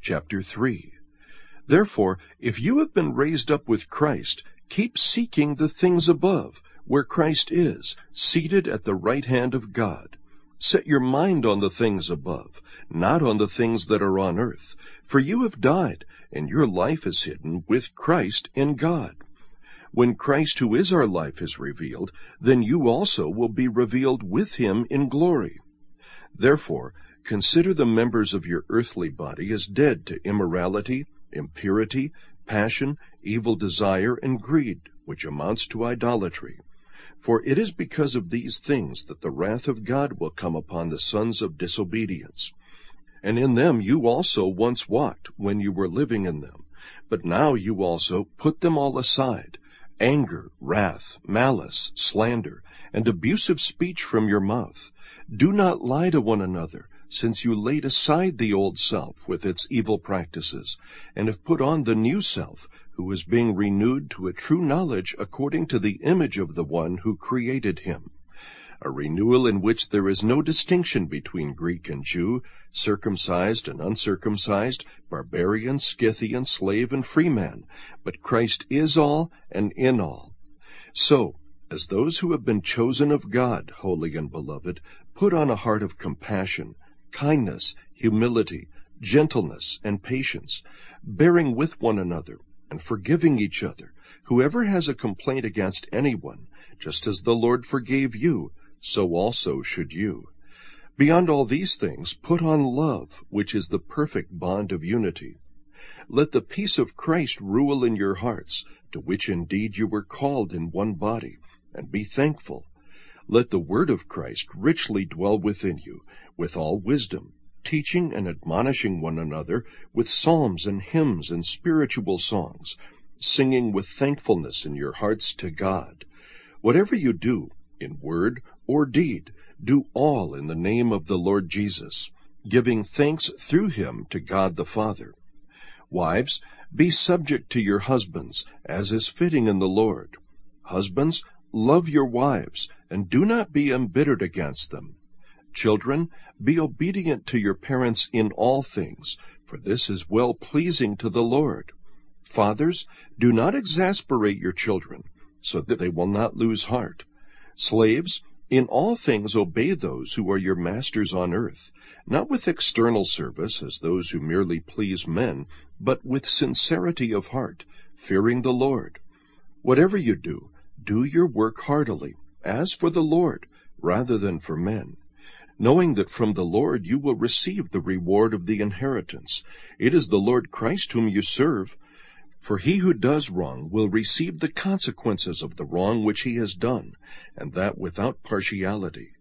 chapter 3. Therefore, if you have been raised up with Christ, keep seeking the things above, where Christ is, seated at the right hand of God. Set your mind on the things above, not on the things that are on earth. For you have died, and your life is hidden with Christ in God. When Christ, who is our life, is revealed, then you also will be revealed with him in glory. Therefore, consider the members of your earthly body as dead to immorality, impurity, passion, evil desire, and greed, which amounts to idolatry. For it is because of these things that the wrath of God will come upon the sons of disobedience. And in them you also once walked, when you were living in them. But now you also put them all aside: anger, wrath, malice, slander, and abusive speech from your mouth. Do not lie to one another, since you laid aside the old self with its evil practices, and have put on the new self, who is being renewed to a true knowledge according to the image of the one who created him. A renewal in which there is no distinction between Greek and Jew, circumcised and uncircumcised, barbarian, Scythian, slave and free man, but Christ is all and in all. So, as those who have been chosen of God, holy and beloved, put on a heart of compassion, kindness, humility, gentleness, and patience, bearing with one another, and forgiving each other. Whoever has a complaint against anyone, just as the Lord forgave you, so also should you. Beyond all these things, put on love, which is the perfect bond of unity. Let the peace of Christ rule in your hearts, to which indeed you were called in one body, and be thankful. Let the word of Christ richly dwell within you, with all wisdom, teaching and admonishing one another with psalms and hymns and spiritual songs, singing with thankfulness in your hearts to God. Whatever you do, in word or deed, do all in the name of the Lord Jesus, giving thanks through him to God the Father. Wives, be subject to your husbands, as is fitting in the Lord. Husbands, love your wives, and do not be embittered against them. Children, be obedient to your parents in all things, for this is well-pleasing to the Lord. Fathers, do not exasperate your children, so that they will not lose heart. Slaves, in all things obey those who are your masters on earth, not with external service as those who merely please men, but with sincerity of heart, fearing the Lord. Whatever you do, do your work heartily, as for the Lord, rather than for men, knowing that from the Lord you will receive the reward of the inheritance. It is the Lord Christ whom you serve. For he who does wrong will receive the consequences of the wrong which he has done, and that without partiality.